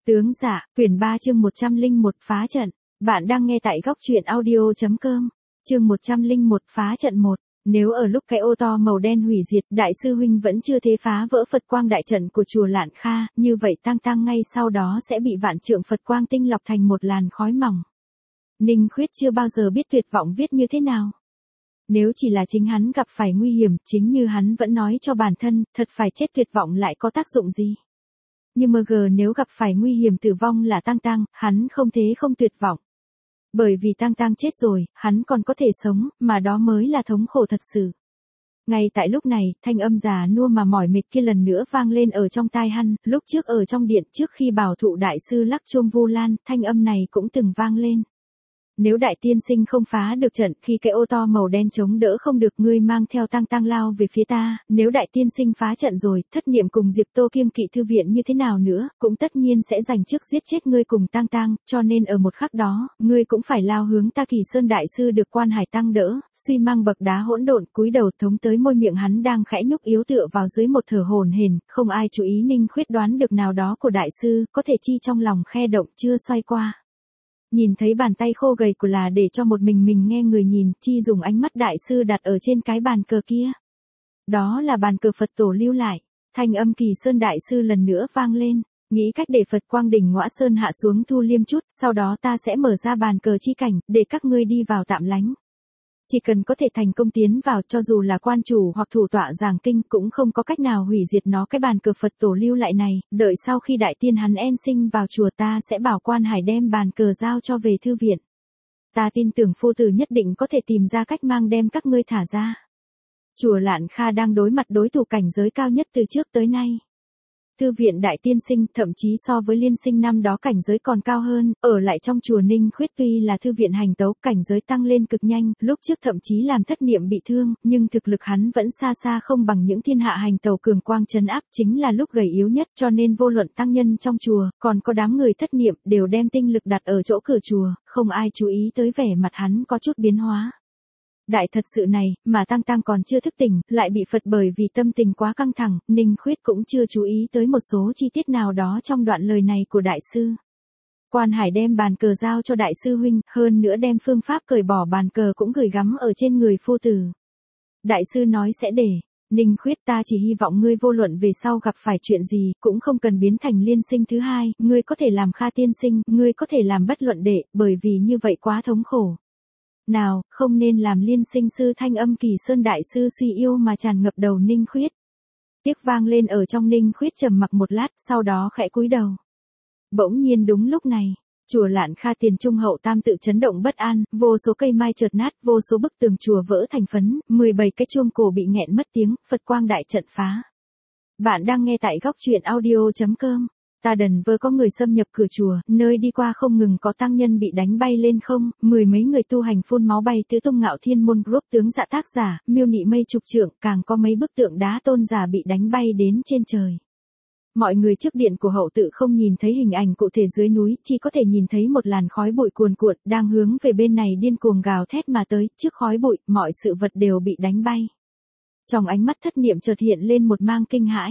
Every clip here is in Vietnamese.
Tướng dạ, quyển 3 chương 101 phá trận. Bạn đang nghe tại góc truyện audio.com. Chương 101 phá trận 1. Nếu ở lúc cái ô to màu đen hủy diệt, đại sư huynh vẫn chưa thế phá vỡ Phật quang đại trận của chùa Lạn Kha, như vậy Tang Tang ngay sau đó sẽ bị vạn trượng Phật quang tinh lọc thành một làn khói mỏng. Ninh Khuyết chưa bao giờ biết tuyệt vọng viết như thế nào. Nếu chỉ là chính hắn gặp phải nguy hiểm, chính như hắn vẫn nói cho bản thân, thật phải chết tuyệt vọng lại có tác dụng gì. Nhưng nếu gặp phải nguy hiểm tử vong là Tang Tang, hắn không thế không tuyệt vọng. Bởi vì Tang Tang chết rồi, hắn còn có thể sống, mà đó mới là thống khổ thật sự. Ngay tại lúc này, thanh âm già nua mà mỏi mệt kia lần nữa vang lên ở trong tai hắn, lúc trước ở trong điện trước khi bảo thụ đại sư lắc chuông Vu Lan, thanh âm này cũng từng vang lên. Nếu đại tiên sinh không phá được trận khi cái ô to màu đen chống đỡ không được ngươi mang theo Tang Tang lao về phía ta, nếu đại tiên sinh phá trận rồi, thất niệm cùng Diệp Tô kiêng kỵ thư viện như thế nào nữa, cũng tất nhiên sẽ giành trước giết chết ngươi cùng Tang Tang, cho nên ở một khắc đó, ngươi cũng phải lao hướng ta Kỳ Sơn đại sư được Quan Hải Tăng đỡ, suy mang bậc đá hỗn độn cúi đầu thống tới môi miệng hắn đang khẽ nhúc yếu tựa vào dưới một thở hổn hển, không ai chú ý Ninh Khuyết đoán được nào đó của đại sư, có thể chi trong lòng khe động chưa xoay qua. Nhìn thấy bàn tay khô gầy của là để cho một mình nghe người nhìn, chi dùng ánh mắt đại sư đặt ở trên cái bàn cờ kia. Đó là bàn cờ Phật tổ lưu lại, thanh âm Kỳ Sơn đại sư lần nữa vang lên, nghĩ cách để Phật quang đỉnh Ngõa Sơn hạ xuống thu liêm chút, sau đó ta sẽ mở ra bàn cờ chi cảnh, để các ngươi đi vào tạm lánh. Chỉ cần có thể thành công tiến vào cho dù là quan chủ hoặc thủ tọa giảng kinh cũng không có cách nào hủy diệt nó. Cái bàn cờ Phật tổ lưu lại này, đợi sau khi đại tiên hắn en sinh vào chùa ta sẽ bảo Quan Hải đem bàn cờ giao cho về thư viện. Ta tin tưởng phu tử nhất định có thể tìm ra cách mang đem các ngươi thả ra. Chùa Lạn Kha đang đối mặt đối thủ cảnh giới cao nhất từ trước tới nay. Thư viện đại tiên sinh thậm chí so với liên sinh năm đó cảnh giới còn cao hơn, ở lại trong chùa Ninh Khuyết tuy là thư viện hành tấu cảnh giới tăng lên cực nhanh, lúc trước thậm chí làm thất niệm bị thương, nhưng thực lực hắn vẫn xa xa không bằng những thiên hạ hành tấu cường quang trấn áp, chính là lúc gầy yếu nhất, cho nên vô luận tăng nhân trong chùa, còn có đám người thất niệm đều đem tinh lực đặt ở chỗ cửa chùa, không ai chú ý tới vẻ mặt hắn có chút biến hóa. Đại thật sự này, mà Tang Tang còn chưa thức tỉnh, lại bị Phật bởi vì tâm tình quá căng thẳng, Ninh Khuyết cũng chưa chú ý tới một số chi tiết nào đó trong đoạn lời này của đại sư. Quan Hải đem bàn cờ giao cho đại sư huynh, hơn nữa đem phương pháp cởi bỏ bàn cờ cũng gửi gắm ở trên người phu tử. Đại sư nói sẽ để, Ninh Khuyết ta chỉ hy vọng ngươi vô luận về sau gặp phải chuyện gì, cũng không cần biến thành liên sinh thứ hai, ngươi có thể làm Kha tiên sinh, ngươi có thể làm bất luận đệ, bởi vì như vậy quá thống khổ. Nào, không nên làm liên sinh sư. Thanh âm Kỳ Sơn đại sư suy yêu mà tràn ngập đầu Ninh Khuyết. Tiếc vang lên ở trong Ninh Khuyết trầm mặc một lát, sau đó khẽ cúi đầu. Bỗng nhiên đúng lúc này, chùa Lạn Kha tiền trung hậu tam tự chấn động bất an, vô số cây mai chợt nát, vô số bức tường chùa vỡ thành phấn, 17 cái chuông cổ bị nghẹn mất tiếng, Phật quang đại trận phá. Bạn đang nghe tại góc truyện audio.com. Ta đần vơ có người xâm nhập cửa chùa, nơi đi qua không ngừng có tăng nhân bị đánh bay lên không, mười mấy người tu hành phun máu bay tứ tung Ngạo Thiên môn group tướng dạ tác giả, miêu nị mây trục trượng, càng có mấy bức tượng đá tôn giả bị đánh bay đến trên trời. Mọi người trước điện của hậu tự không nhìn thấy hình ảnh cụ thể dưới núi, chỉ có thể nhìn thấy một làn khói bụi cuồn cuộn đang hướng về bên này điên cuồng gào thét mà tới, trước khói bụi, mọi sự vật đều bị đánh bay. Trong ánh mắt thất niệm chợt hiện lên một mang kinh hãi.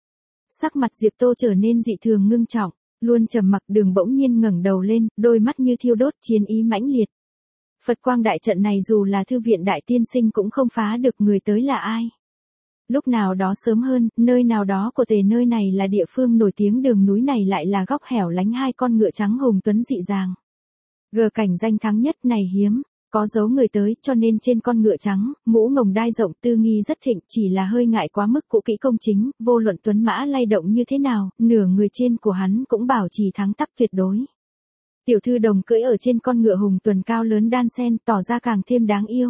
Sắc mặt Diệp Tô trở nên dị thường ngưng trọng, luôn trầm mặc Đường bỗng nhiên ngẩng đầu lên, đôi mắt như thiêu đốt chiến ý mãnh liệt. Phật quang đại trận này dù là thư viện đại tiên sinh cũng không phá được, người tới là ai? Lúc nào đó sớm hơn, nơi nào đó của tề nơi này là địa phương nổi tiếng, đường núi này lại là góc hẻo lánh hai con ngựa trắng hùng tuấn dị dàng. Gờ cảnh danh thắng nhất này hiếm. Có dấu người tới, cho nên trên con ngựa trắng, mũ ngồng đai rộng tư nghi rất thịnh, chỉ là hơi ngại quá mức cũ kỹ công chính, vô luận tuấn mã lay động như thế nào, nửa người trên của hắn cũng bảo trì thắng tắp tuyệt đối. Tiểu thư đồng cưỡi ở trên con ngựa hùng tuần cao lớn đan sen, tỏ ra càng thêm đáng yêu.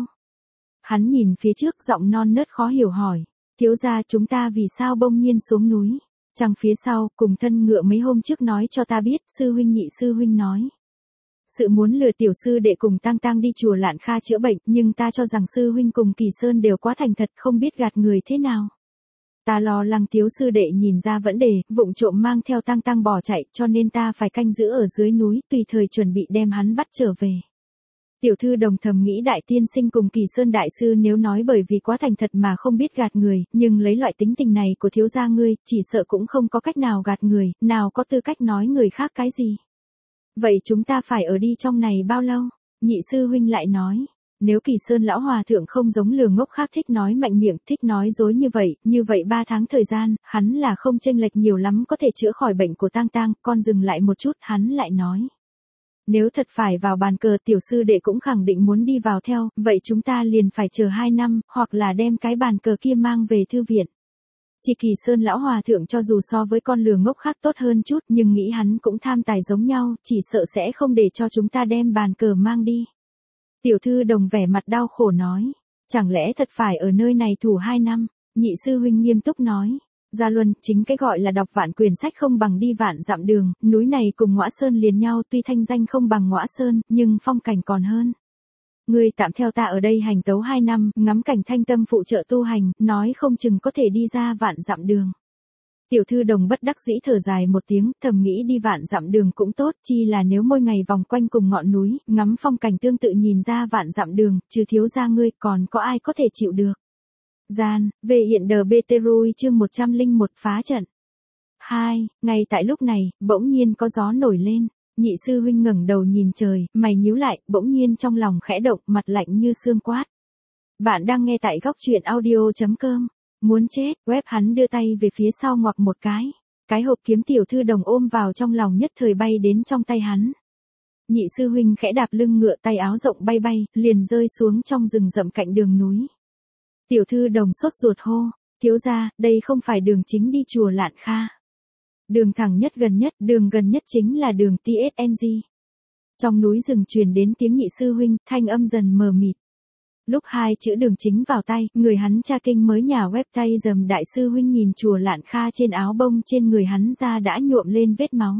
Hắn nhìn phía trước, giọng non nớt khó hiểu hỏi, thiếu gia chúng ta vì sao bỗng nhiên xuống núi? Chẳng phía sau, cùng thân ngựa mấy hôm trước nói cho ta biết, sư huynh nhị sư huynh nói. Sự muốn lừa tiểu sư đệ cùng Tang Tang đi chùa Lạn Kha chữa bệnh, nhưng ta cho rằng sư huynh cùng Kỳ Sơn đều quá thành thật, không biết gạt người thế nào. Ta lo lắng thiếu sư đệ nhìn ra vấn đề, vụng trộm mang theo Tang Tang bỏ chạy, cho nên ta phải canh giữ ở dưới núi, tùy thời chuẩn bị đem hắn bắt trở về. Tiểu thư Đồng thầm nghĩ Đại tiên sinh cùng Kỳ Sơn đại sư nếu nói bởi vì quá thành thật mà không biết gạt người, nhưng lấy loại tính tình này của thiếu gia ngươi, chỉ sợ cũng không có cách nào gạt người, nào có tư cách nói người khác cái gì. Vậy chúng ta phải ở đi trong này bao lâu? Nhị sư huynh lại nói. Nếu Kỳ Sơn lão hòa thượng không giống lừa ngốc khác thích nói mạnh miệng, thích nói dối như vậy 3 tháng thời gian, hắn là không chênh lệch nhiều lắm có thể chữa khỏi bệnh của Tang Tang, con dừng lại một chút, hắn lại nói. Nếu thật phải vào bàn cờ tiểu sư đệ cũng khẳng định muốn đi vào theo, vậy chúng ta liền phải chờ 2 năm, hoặc là đem cái bàn cờ kia mang về thư viện. Chỉ Kỳ Sơn lão hòa thượng cho dù so với con lừa ngốc khác tốt hơn chút nhưng nghĩ hắn cũng tham tài giống nhau, chỉ sợ sẽ không để cho chúng ta đem bàn cờ mang đi. Tiểu thư Đồng vẻ mặt đau khổ nói, chẳng lẽ thật phải ở nơi này thủ 2 năm, nhị sư huynh nghiêm túc nói. Gia Luân, chính cái gọi là đọc vạn quyển sách không bằng đi vạn dặm đường, núi này cùng Ngõa Sơn liền nhau tuy thanh danh không bằng Ngõa Sơn, nhưng phong cảnh còn hơn. Ngươi tạm theo ta ở đây hành tấu 2 năm, ngắm cảnh thanh tâm phụ trợ tu hành, nói không chừng có thể đi ra vạn dặm đường. Tiểu thư Đồng bất đắc dĩ thở dài một tiếng, thầm nghĩ đi vạn dặm đường cũng tốt, chi là nếu mỗi ngày vòng quanh cùng ngọn núi, ngắm phong cảnh tương tự nhìn ra vạn dặm đường, chứ thiếu gia ngươi còn có ai có thể chịu được. Gian, về hiện đờ Beterui chương 101 phá trận. 2. Ngay tại lúc này, bỗng nhiên có gió nổi lên. Nhị sư huynh ngẩng đầu nhìn trời, mày nhíu lại, bỗng nhiên trong lòng khẽ động, mặt lạnh như xương quát. Bạn đang nghe tại góc truyện audio.com. Muốn chết, web hắn đưa tay về phía sau ngoặc một cái hộp kiếm tiểu thư Đồng ôm vào trong lòng nhất thời bay đến trong tay hắn. Nhị sư huynh khẽ đạp lưng ngựa tay áo rộng bay bay, liền rơi xuống trong rừng rậm cạnh đường núi. Tiểu thư Đồng sốt ruột hô, thiếu gia, đây không phải đường chính đi chùa Lạn Kha. Đường thẳng nhất đường gần nhất chính là đường TSNG. Trong núi rừng truyền đến tiếng nhị sư huynh, thanh âm dần mờ mịt. Lúc 2 chữ đường chính vào tay, người hắn tra kinh mới nhà web tay dầm đại sư huynh nhìn chùa Lạn Kha trên áo bông trên người hắn ra đã nhuộm lên vết máu.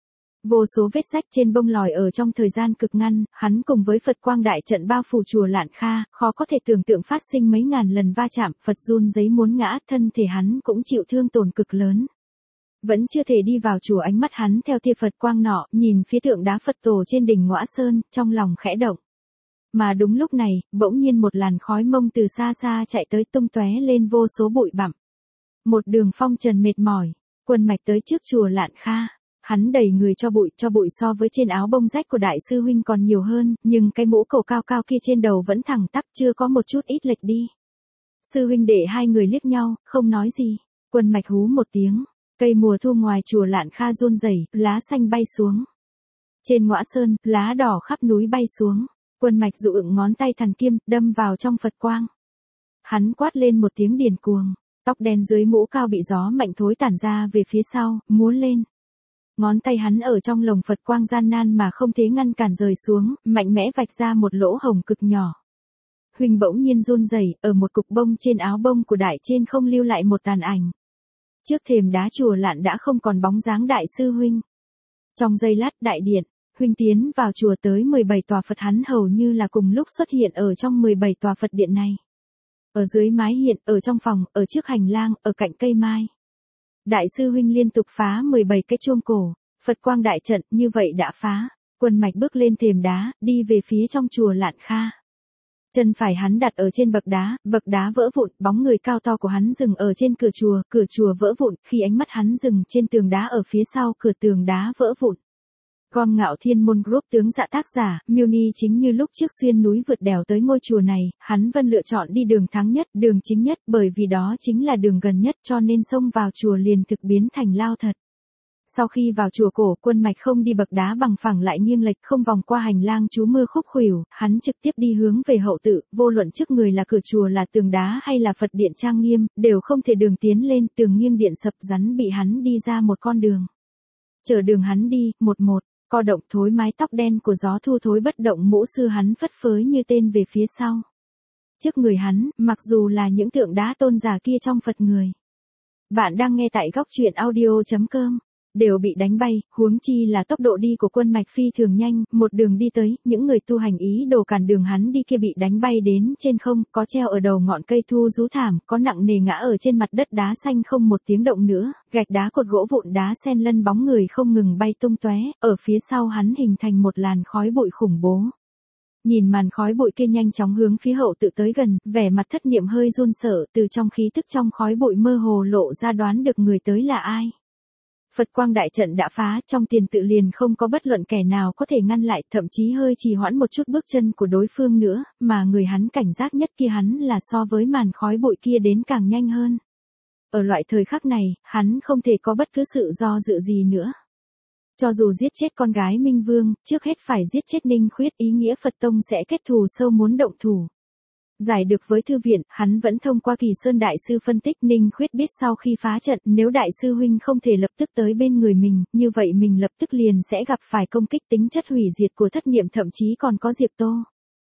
Vô số vết rách trên bông lòi ở trong thời gian cực ngắn, hắn cùng với Phật quang đại trận bao phủ chùa Lạn Kha, khó có thể tưởng tượng phát sinh mấy ngàn lần va chạm, Phật run giấy muốn ngã, thân thể hắn cũng chịu thương tổn cực lớn. Vẫn chưa thể đi vào chùa, ánh mắt hắn theo tia Phật quang nọ, nhìn phía tượng đá Phật tổ trên đỉnh Ngõa Sơn, trong lòng khẽ động. Mà đúng lúc này, bỗng nhiên một làn khói mông từ xa xa chạy tới tung tóe lên vô số bụi bặm. Một đường phong trần mệt mỏi, quần mạch tới trước chùa Lạn Kha. Hắn đẩy người cho bụi so với trên áo bông rách của đại sư huynh còn nhiều hơn, nhưng cái mũ cầu cao cao kia trên đầu vẫn thẳng tắp chưa có một chút ít lệch đi. Sư huynh đệ hai người liếc nhau, không nói gì. Quần mạch hú một tiếng, cây mùa thu ngoài chùa Lạn Kha run rẩy, lá xanh bay xuống. Trên Ngõa Sơn, lá đỏ khắp núi bay xuống. Quân mạch dụ ựng ngón tay thần kim, đâm vào trong Phật quang. Hắn quát lên một tiếng điên cuồng, tóc đen dưới mũ cao bị gió mạnh thối tản ra về phía sau, múa lên. Ngón tay hắn ở trong lồng Phật quang gian nan mà không thể ngăn cản rời xuống, mạnh mẽ vạch ra một lỗ hổng cực nhỏ. Huynh bỗng nhiên run rẩy, ở một cục bông trên áo bông của đại trên không lưu lại một tàn ảnh. Trước thềm đá chùa Lạn đã không còn bóng dáng đại sư huynh. Trong giây lát đại điện, huynh tiến vào chùa tới 17 tòa Phật, hắn hầu như là cùng lúc xuất hiện ở trong 17 tòa Phật điện này. Ở dưới mái hiên, ở trong phòng, ở trước hành lang, ở cạnh cây mai. Đại sư huynh liên tục phá 17 cái chuông cổ, Phật quang đại trận như vậy đã phá. Quân mạch bước lên thềm đá, đi về phía trong chùa Lạn Kha. Chân phải hắn đặt ở trên bậc đá vỡ vụn, bóng người cao to của hắn dừng ở trên cửa chùa vỡ vụn, khi ánh mắt hắn dừng trên tường đá ở phía sau cửa tường đá vỡ vụn. Gom Ngạo Thiên Môn Group tướng dạ tác giả, Miuni chính như lúc trước xuyên núi vượt đèo tới ngôi chùa này, hắn vẫn lựa chọn đi đường thắng nhất, đường chính nhất, bởi vì đó chính là đường gần nhất, cho nên xông vào chùa liền thực biến thành lao thật. Sau khi vào chùa cổ, quân mạch không đi bậc đá bằng phẳng lại nghiêng lệch, không vòng qua hành lang trú mưa khúc khuỷu, hắn trực tiếp đi hướng về hậu tự, vô luận trước người là cửa chùa là tường đá hay là Phật điện trang nghiêm, đều không thể đường tiến lên, tường nghiêng điện sập rắn bị hắn đi ra một con đường. Chở đường hắn đi, một co động thối mái tóc đen của gió thu thối bất động mũ sư hắn phất phới như tên về phía sau. Trước người hắn, mặc dù là những tượng đá tôn giả kia trong Phật người. Bạn đang nghe tại góc truyện audio.com. Đều bị đánh bay, huống chi là tốc độ đi của quân mạch phi thường nhanh, một đường đi tới, những người tu hành ý đồ cản đường hắn đi kia bị đánh bay đến trên không, có treo ở đầu ngọn cây thu rú thảm, có nặng nề ngã ở trên mặt đất đá xanh không một tiếng động nữa, gạch đá cột gỗ vụn đá xen lân bóng người không ngừng bay tung tóe, ở phía sau hắn hình thành một làn khói bụi khủng bố. Nhìn màn khói bụi kia nhanh chóng hướng phía hậu tự tới gần, vẻ mặt Thất Niệm hơi run sợ, từ trong khí tức trong khói bụi mơ hồ lộ ra đoán được người tới là ai. Phật quang đại trận đã phá, trong tiền tự liền không có bất luận kẻ nào có thể ngăn lại, thậm chí hơi trì hoãn một chút bước chân của đối phương nữa, mà người hắn cảnh giác nhất kia hắn là so với màn khói bụi kia đến càng nhanh hơn. Ở loại thời khắc này, hắn không thể có bất cứ sự do dự gì nữa. Cho dù giết chết con gái Minh Vương, trước hết phải giết chết Ninh Khuyết, ý nghĩa Phật Tông sẽ kết thù sâu muốn động thủ. Giải được với thư viện, hắn vẫn thông qua Kỳ Sơn Đại Sư phân tích Ninh Khuyết biết sau khi phá trận, nếu Đại Sư Huynh không thể lập tức tới bên người mình, như vậy mình lập tức liền sẽ gặp phải công kích tính chất hủy diệt của Thất Niệm, thậm chí còn có Diệp Tô.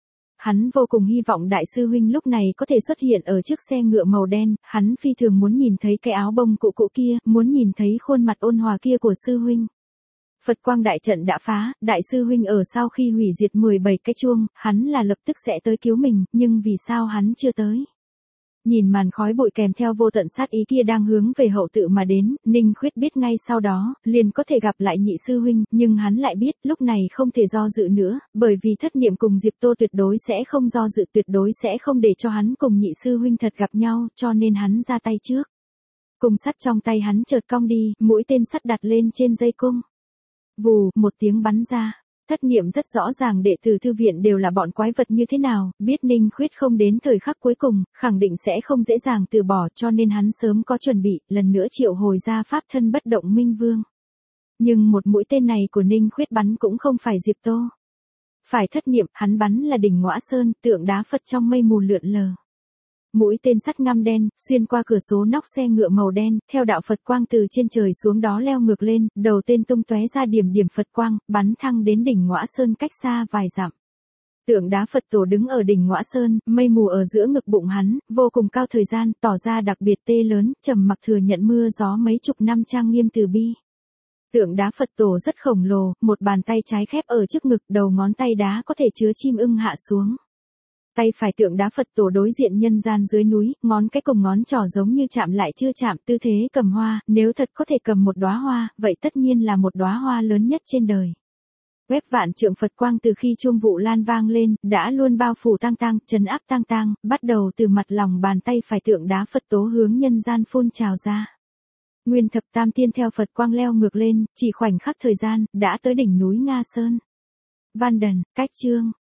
Hắn vô cùng hy vọng Đại Sư Huynh lúc này có thể xuất hiện ở trước xe ngựa màu đen, hắn phi thường muốn nhìn thấy cái áo bông cũ kia, muốn nhìn thấy khuôn mặt ôn hòa kia của Sư Huynh. Phật quang đại trận đã phá, Đại Sư Huynh ở sau khi hủy diệt 17 cái chuông, hắn là lập tức sẽ tới cứu mình, nhưng vì sao hắn chưa tới? Nhìn màn khói bụi kèm theo vô tận sát ý kia đang hướng về hậu tự mà đến, Ninh Khuyết biết ngay sau đó, liền có thể gặp lại nhị sư huynh, nhưng hắn lại biết lúc này không thể do dự nữa, bởi vì Thất Niệm cùng Diệp Tô tuyệt đối sẽ không do dự, tuyệt đối sẽ không để cho hắn cùng nhị sư huynh thật gặp nhau, cho nên hắn ra tay trước. Cung sắt trong tay hắn chợt cong đi, mũi tên sắt đặt lên trên dây cung. Vù, một tiếng bắn ra. Thất Niệm rất rõ ràng đệ tử thư viện đều là bọn quái vật như thế nào, biết Ninh Khuyết không đến thời khắc cuối cùng, khẳng định sẽ không dễ dàng từ bỏ, cho nên hắn sớm có chuẩn bị, lần nữa triệu hồi ra pháp thân bất động Minh Vương. Nhưng một mũi tên này của Ninh Khuyết bắn cũng không phải Diệp Tô. Phải Thất Niệm, hắn bắn là đỉnh Ngõa Sơn, tượng đá Phật trong mây mù lượn lờ. Mũi tên sắt ngăm đen, xuyên qua cửa sổ nóc xe ngựa màu đen, theo đạo Phật quang từ trên trời xuống đó leo ngược lên, đầu tên tung tóe ra điểm điểm Phật quang, bắn thăng đến đỉnh Ngõa Sơn cách xa vài dặm. Tượng đá Phật tổ đứng ở đỉnh Ngõa Sơn, mây mù ở giữa ngực bụng hắn, vô cùng cao thời gian, tỏ ra đặc biệt tê lớn, trầm mặc thừa nhận mưa gió mấy chục năm trang nghiêm từ bi. Tượng đá Phật tổ rất khổng lồ, một bàn tay trái khép ở trước ngực, đầu ngón tay đá có thể chứa chim ưng hạ xuống. Tay phải tượng đá Phật tổ đối diện nhân gian dưới núi, ngón cái cùng ngón trỏ giống như chạm lại chưa chạm, tư thế cầm hoa, nếu thật có thể cầm một đóa hoa, vậy tất nhiên là một đóa hoa lớn nhất trên đời. Quét vạn trượng Phật quang từ khi chuông vụ lan vang lên, đã luôn bao phủ Tang, trấn áp Tang, bắt đầu từ mặt lòng bàn tay phải tượng đá Phật tổ hướng nhân gian phun trào ra. Nguyên thập tam tiên theo Phật quang leo ngược lên, chỉ khoảnh khắc thời gian, đã tới đỉnh núi Nga Sơn. Văn Đần, cách chương.